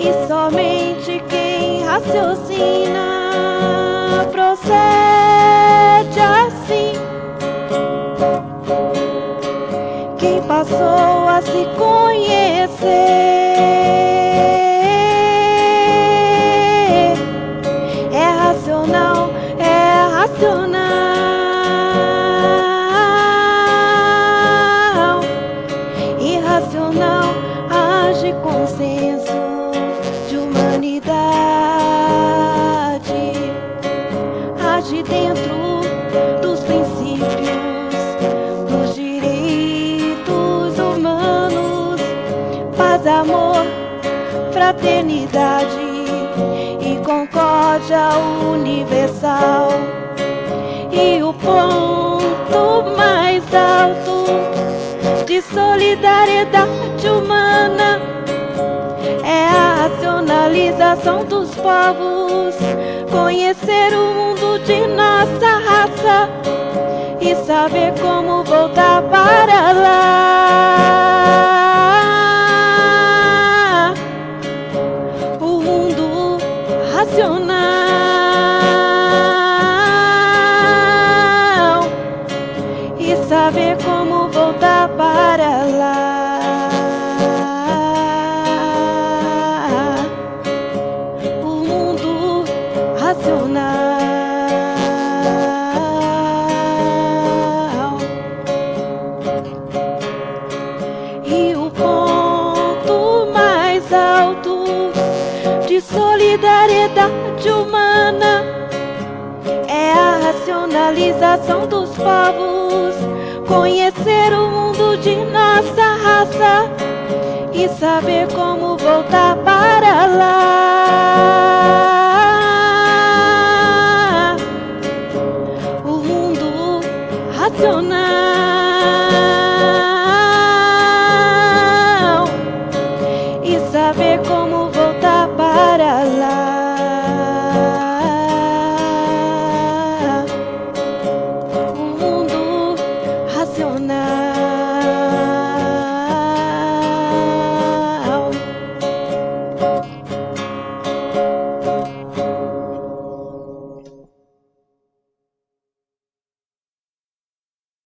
E somente quem raciocina procede assim. Quem passou a se conhecer é racional, é racional. Irracional age com senso de humanidade, age dentro dos princípios dos direitos humanos, paz, amor, fraternidade e concórdia universal. E o ponto mais alto de solidariedade humana é a racionalização dos povos, conhecer o mundo de nossa raça e saber como voltar para lá. O mundo racional e saber como voltar para lá. O mundo racional e o ponto mais alto de solidariedade humana é a racionalização dos povos, conhecer o mundo de nossa raça e saber como voltar para lá. O mundo racional.